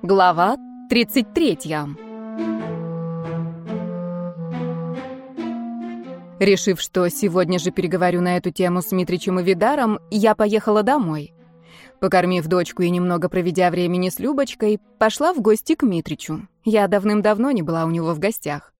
Глава 33. Решив, что сегодня же переговорю на эту тему с Митричем и Видаром, я поехала домой. Покормив дочку и немного проведя времени с Любочкой, пошла в гости к Митричу. Я давным-давно не была у него в гостях.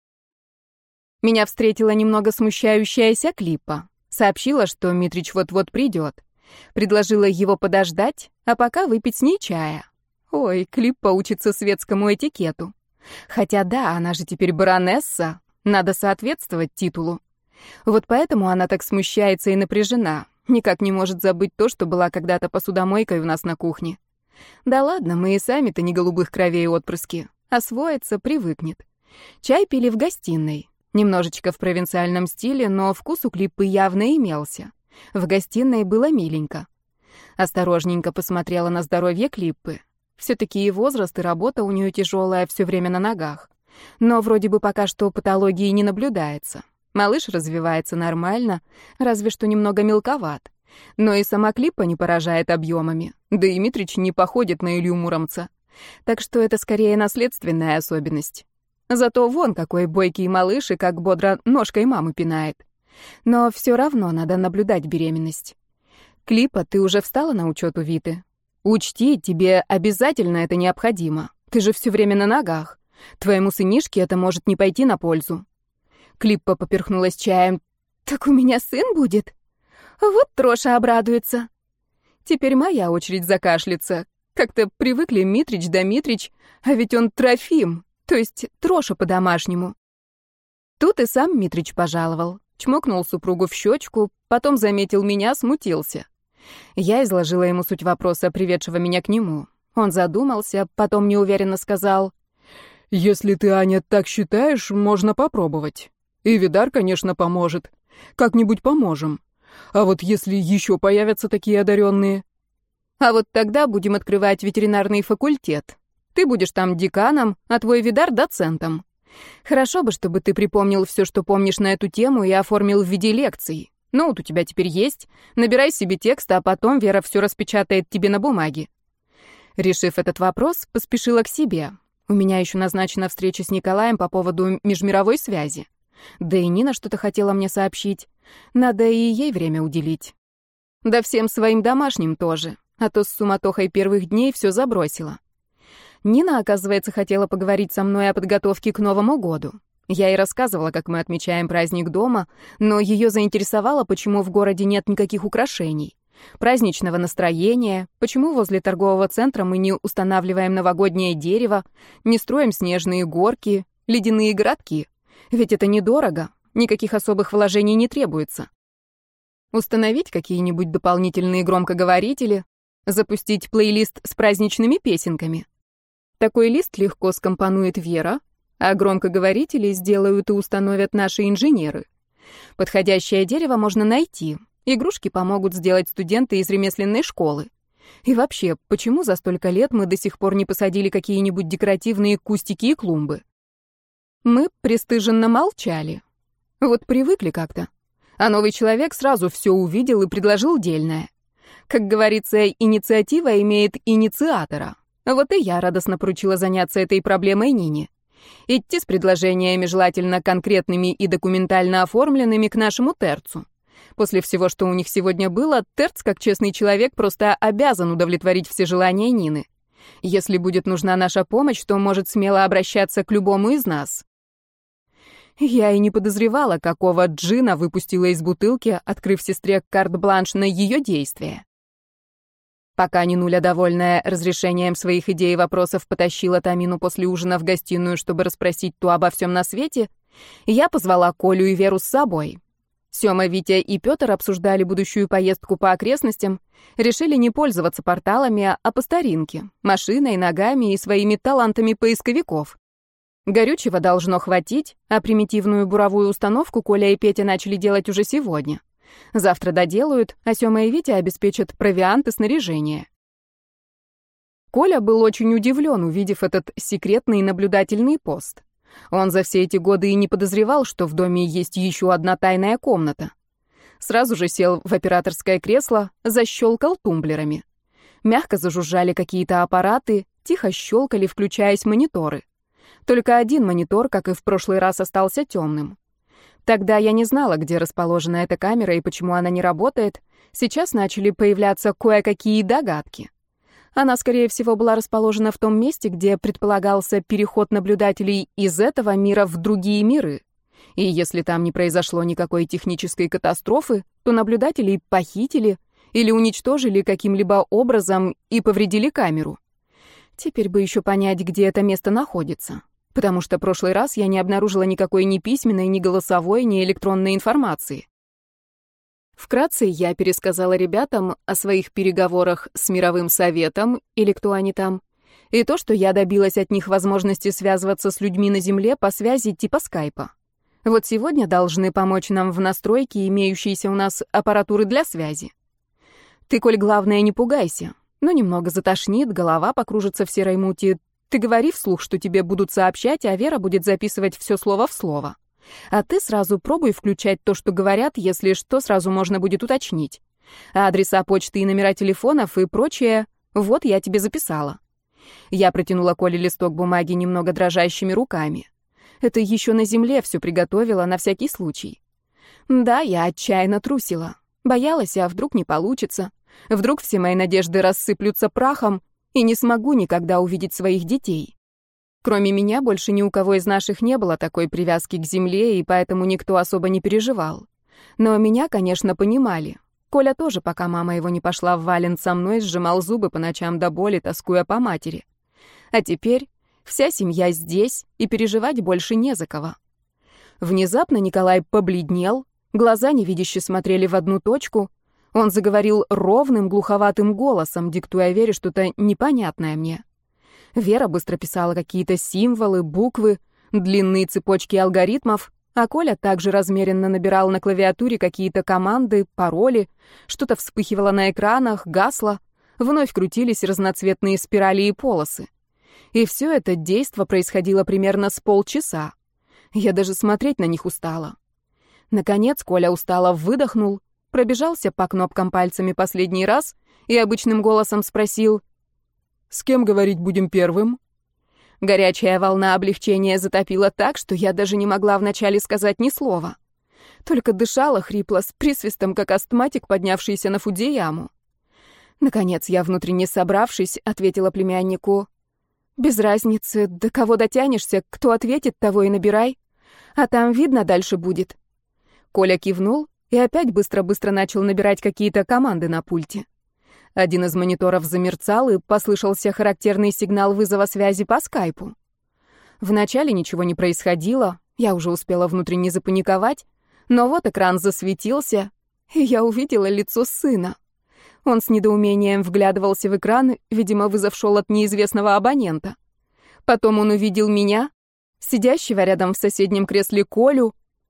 Меня встретила немного смущающаяся Клиппа. Сообщила, что Митрич вот-вот придет. Предложила его подождать, а пока выпить с ней чая. Ой, Клиппа учится светскому этикету. Хотя да, она же теперь баронесса, надо соответствовать титулу. Вот поэтому она так смущается и напряжена, никак не может забыть то, что была когда-то посудомойкой у нас на кухне. Да ладно, мы и сами-то не голубых кровей отпрыски. Освоится, привыкнет. Чай пили в гостиной. Немножечко в провинциальном стиле, но вкус у Клиппы явно имелся. В гостиной было миленько. Осторожненько посмотрела на здоровье Клиппы. Все-таки и возраст, и работа у нее тяжелая, все время на ногах. Но вроде бы пока что патологии не наблюдается. Малыш развивается нормально, разве что немного мелковат. Но и сама Клиппа не поражает объемами. Да и Митрич не походит на Илью Муромца. Так что это скорее наследственная особенность. Зато вон какой бойкий малыш и как бодро ножкой маму пинает. Но все равно надо наблюдать беременность. Клиппа, ты уже встала на учет у Виты? Учти, тебе обязательно это необходимо. Ты же все время на ногах. Твоему сынишке это может не пойти на пользу. Клиппа поперхнулась чаем. Так у меня сын будет? Вот Троша обрадуется. Теперь моя очередь закашляться. Как-то привыкли Митрич да Митрич, а ведь он Трофим, то есть Троша по-домашнему. Тут и сам Митрич пожаловал. Чмокнул супругу в щечку, потом заметил меня, смутился. Я изложила ему суть вопроса, приведшего меня к нему. Он задумался, потом неуверенно сказал: «Если ты, Аня, так считаешь, можно попробовать. И Видар, конечно, поможет. Как-нибудь поможем. А вот если еще появятся такие одаренные...» «А вот тогда будем открывать ветеринарный факультет. Ты будешь там деканом, а твой Видар — доцентом. Хорошо бы, чтобы ты припомнил все, что помнишь на эту тему, и оформил в виде лекций. Ноут у тебя теперь есть. Набирай себе текст, а потом Вера все распечатает тебе на бумаге». Решив этот вопрос, поспешила к себе. У меня еще назначена встреча с Николаем по поводу межмировой связи. Да и Нина что-то хотела мне сообщить. Надо и ей время уделить. Да всем своим домашним тоже, а то с суматохой первых дней все забросила. Нина, оказывается, хотела поговорить со мной о подготовке к Новому году. Я ей рассказывала, как мы отмечаем праздник дома, но ее заинтересовало, почему в городе нет никаких украшений, праздничного настроения, почему возле торгового центра мы не устанавливаем новогоднее дерево, не строим снежные горки, ледяные городки. Ведь это недорого, никаких особых вложений не требуется. Установить какие-нибудь дополнительные громкоговорители, запустить плейлист с праздничными песенками. Такой лист легко скомпонует Вера, а громкоговорители сделают и установят наши инженеры. Подходящее дерево можно найти. Игрушки помогут сделать студенты из ремесленной школы. И вообще, почему за столько лет мы до сих пор не посадили какие-нибудь декоративные кустики и клумбы? Мы пристыженно молчали. Вот привыкли как-то. А новый человек сразу все увидел и предложил дельное. Как говорится, инициатива имеет инициатора. Вот и я радостно поручила заняться этой проблемой Нине. Идти с предложениями, желательно конкретными и документально оформленными, к нашему Терцу. После всего, что у них сегодня было, Терц, как честный человек, просто обязан удовлетворить все желания Нины. Если будет нужна наша помощь, то может смело обращаться к любому из нас. Я и не подозревала, какого джина выпустила из бутылки, открыв сестре карт-бланш на ее действия. Пока Нинуля, довольная разрешением своих идей и вопросов, потащила Тамину после ужина в гостиную, чтобы расспросить ту обо всем на свете, я позвала Колю и Веру с собой. Сёма, Витя и Пётр обсуждали будущую поездку по окрестностям, решили не пользоваться порталами, а по старинке, машиной, ногами и своими талантами поисковиков. Горючего должно хватить, а примитивную буровую установку Коля и Петя начали делать уже сегодня. Завтра доделают, а Сёма и Витя обеспечат провиант и снаряжение. Коля был очень удивлен, увидев этот секретный наблюдательный пост. Он за все эти годы и не подозревал, что в доме есть еще одна тайная комната. Сразу же сел в операторское кресло, защелкал тумблерами. Мягко зажужжали какие-то аппараты, тихо щелкали, включаясь мониторы. Только один монитор, как и в прошлый раз, остался темным. Тогда я не знала, где расположена эта камера и почему она не работает. Сейчас начали появляться кое-какие догадки. Она, скорее всего, была расположена в том месте, где предполагался переход наблюдателей из этого мира в другие миры. И если там не произошло никакой технической катастрофы, то наблюдателей похитили или уничтожили каким-либо образом и повредили камеру. Теперь бы еще понять, где это место находится. Потому что в прошлый раз я не обнаружила никакой ни письменной, ни голосовой, ни электронной информации. Вкратце я пересказала ребятам о своих переговорах с Мировым Советом, или кто они там, и то, что я добилась от них возможности связываться с людьми на Земле по связи типа скайпа. Вот сегодня должны помочь нам в настройке имеющейся у нас аппаратуры для связи. Ты, Коль, главное, не пугайся. Но немного затошнит, голова покружится в серой мути. Ты говори вслух, что тебе будут сообщать, а Вера будет записывать все слово в слово. А ты сразу пробуй включать то, что говорят, если что, сразу можно будет уточнить. А адреса почты и номера телефонов и прочее, вот я тебе записала. Я протянула Коле листок бумаги немного дрожащими руками. Это еще на земле все приготовила на всякий случай. Да, я отчаянно трусила. Боялась, а вдруг не получится. Вдруг все мои надежды рассыплются прахом, и не смогу никогда увидеть своих детей. Кроме меня, больше ни у кого из наших не было такой привязки к земле, и поэтому никто особо не переживал. Но меня, конечно, понимали. Коля тоже, пока мама его не пошла в Вален со мной, сжимал зубы по ночам до боли, тоскуя по матери. А теперь вся семья здесь, и переживать больше не за кого. Внезапно Николай побледнел, глаза невидяще смотрели в одну точку. Он заговорил ровным, глуховатым голосом, диктуя Вере что-то непонятное мне. Вера быстро писала какие-то символы, буквы, длинные цепочки алгоритмов, а Коля также размеренно набирал на клавиатуре какие-то команды, пароли, что-то вспыхивало на экранах, гасло, вновь крутились разноцветные спирали и полосы. И все это действо происходило примерно с полчаса. Я даже смотреть на них устала. Наконец Коля устало выдохнул, пробежался по кнопкам пальцами последний раз и обычным голосом спросил: «С кем говорить будем первым?» Горячая волна облегчения затопила так, что я даже не могла вначале сказать ни слова. Только дышала хрипло, с присвистом, как астматик, поднявшийся на Фудзияму. Наконец я, внутренне собравшись, ответила племяннику: «Без разницы, до кого дотянешься, кто ответит, того и набирай. А там видно дальше будет». Коля кивнул и опять быстро-быстро начал набирать какие-то команды на пульте. Один из мониторов замерцал, и послышался характерный сигнал вызова связи по скайпу. Вначале ничего не происходило, я уже успела внутренне запаниковать, но вот экран засветился, и я увидела лицо сына. Он с недоумением вглядывался в экран, видимо, вызов шел от неизвестного абонента. Потом он увидел меня, сидящего рядом в соседнем кресле Колю.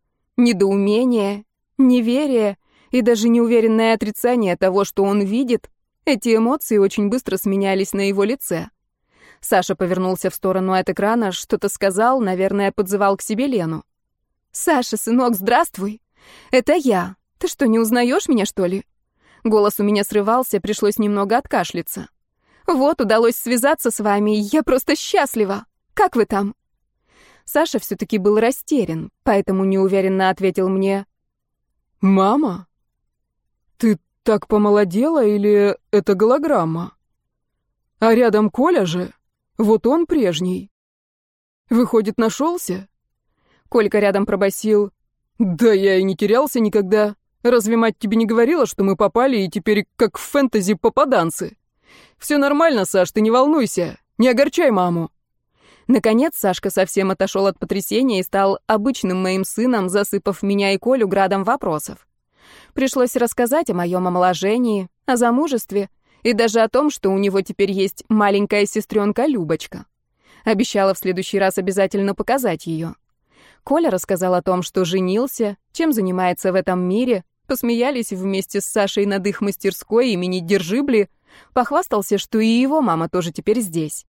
Недоумение, неверие и даже неуверенное отрицание того, что он видит, эти эмоции очень быстро сменялись на его лице. Саша повернулся в сторону от экрана, что-то сказал, наверное, подзывал к себе Лену. «Саша, сынок, здравствуй! Это я. Ты что, не узнаешь меня, что ли?» Голос у меня срывался, пришлось немного откашляться. «Вот, удалось связаться с вами, я просто счастлива. Как вы там?» Саша все-таки был растерян, поэтому неуверенно ответил мне: «Мама? Ты так помолодела или это голограмма? А рядом Коля же, вот он прежний. Выходит, нашелся?» Колька рядом пробасил: «Да я и не терялся никогда. Разве мать тебе не говорила, что мы попали и теперь как в фэнтези попаданцы? Все нормально, Саш, ты не волнуйся, не огорчай маму». Наконец Сашка совсем отошел от потрясения и стал обычным моим сыном, засыпав меня и Колю градом вопросов. Пришлось рассказать о моем омоложении, о замужестве и даже о том, что у него теперь есть маленькая сестренка Любочка. Обещала в следующий раз обязательно показать ее. Коля рассказал о том, что женился, чем занимается в этом мире, посмеялись вместе с Сашей над их мастерской имени Держибли, похвастался, что и его мама тоже теперь здесь.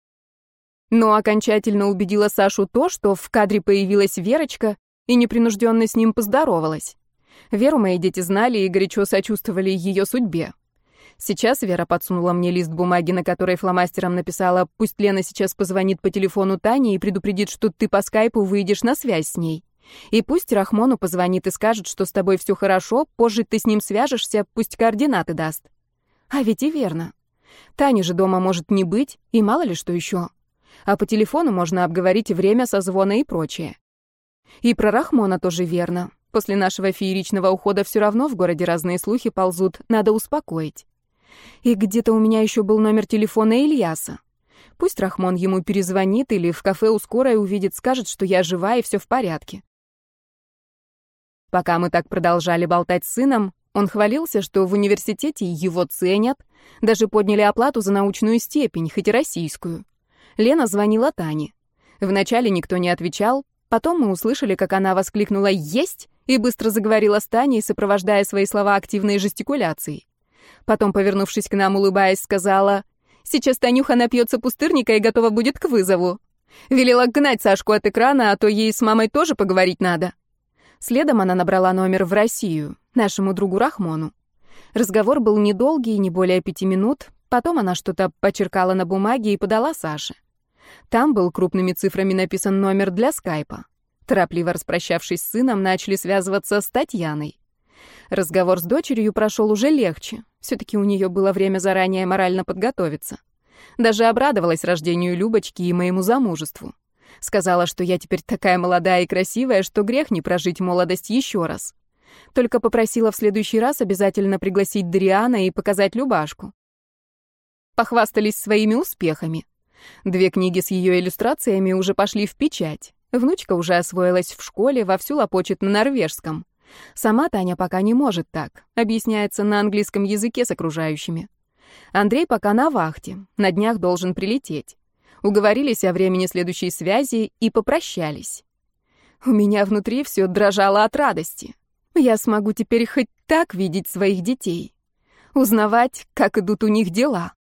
Но окончательно убедила Сашу то, что в кадре появилась Верочка и непринужденно с ним поздоровалась. Веру мои дети знали и горячо сочувствовали ее судьбе. Сейчас Вера подсунула мне лист бумаги, на которой фломастером написала: «Пусть Лена сейчас позвонит по телефону Тане и предупредит, что ты по скайпу выйдешь на связь с ней. И пусть Рахмону позвонит и скажет, что с тобой все хорошо, позже ты с ним свяжешься, пусть координаты даст». А ведь и верно. Тани же дома может не быть, и мало ли что еще. А по телефону можно обговорить время созвона и прочее. И про Рахмона тоже верно. После нашего фееричного ухода все равно в городе разные слухи ползут, надо успокоить. И где-то у меня еще был номер телефона Ильяса. Пусть Рахмон ему перезвонит или в кафе у скорой увидит, скажет, что я жива и все в порядке. Пока мы так продолжали болтать с сыном, он хвалился, что в университете его ценят, даже подняли оплату за научную степень, хоть и российскую. Лена звонила Тане. Вначале никто не отвечал, потом мы услышали, как она воскликнула «Есть!» и быстро заговорила с Таней, сопровождая свои слова активной жестикуляцией. Потом, повернувшись к нам, улыбаясь, сказала: «Сейчас Танюха напьется пустырника и готова будет к вызову. Велела гнать Сашку от экрана, а то ей с мамой тоже поговорить надо». Следом она набрала номер в Россию, нашему другу Рахмону. Разговор был недолгий, не более 5 минут, потом она что-то почеркала на бумаге и подала Саше. Там был крупными цифрами написан номер для скайпа. Торопливо распрощавшись с сыном, начали связываться с Татьяной. Разговор с дочерью прошел уже легче. Все-таки у нее было время заранее морально подготовиться. Даже обрадовалась рождению Любочки и моему замужеству. Сказала, что я теперь такая молодая и красивая, что грех не прожить молодость еще раз. Только попросила в следующий раз обязательно пригласить Дариана и показать Любашку. Похвастались своими успехами. 2 книги с ее иллюстрациями уже пошли в печать. Внучка уже освоилась в школе, вовсю лопочет на норвежском. Сама Таня пока не может так, объясняется на английском языке с окружающими. Андрей пока на вахте, на днях должен прилететь. Уговорились о времени следующей связи и попрощались. У меня внутри все дрожало от радости. Я смогу теперь хоть так видеть своих детей, узнавать, как идут у них дела.